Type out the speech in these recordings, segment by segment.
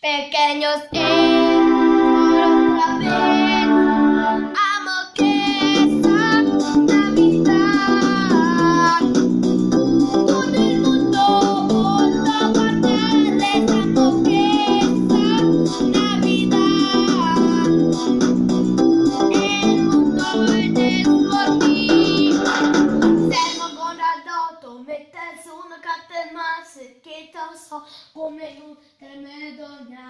Pequeños otra vez, amo que esa Navidad todo el mundo volvió a guardarles, amo que esa Navidad el mundo es por ti. Siamo guardato, mettez una catemasse che so come tutte me dona.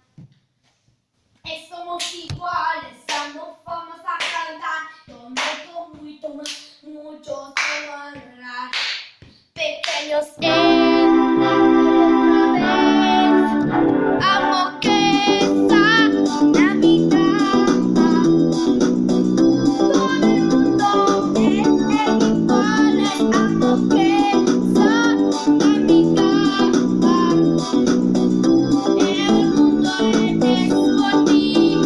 E somos iguales, no vamos a cantar, prometo mucho se van a hablar. Pequeños otra vez, amo que esa Navidad todo el mundo es iguales, amo que esa Navidad el mundo es por ti.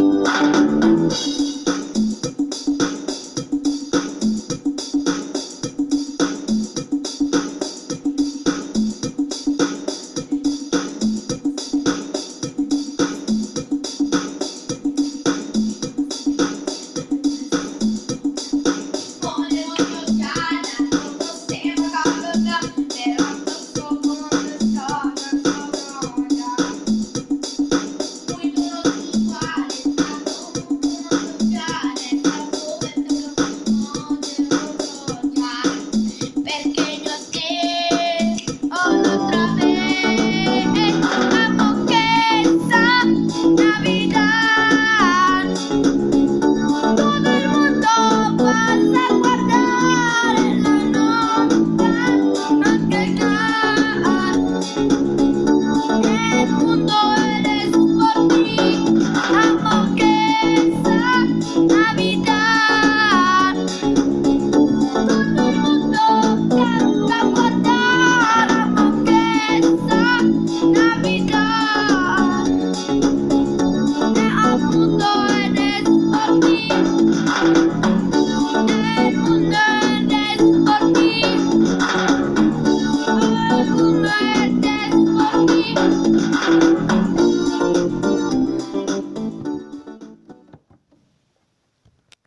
Podemos llorar, todos se van a hablar, pero no somos nosotros ahora. Muy todos iguales, tanto como iguales, tanto dentro como de nosotros. Pequeños otra vez, amo que esa Navidad todo el mundo va a guardar en la nota más que nada. El mundo eres por ti, amo que esa Navidad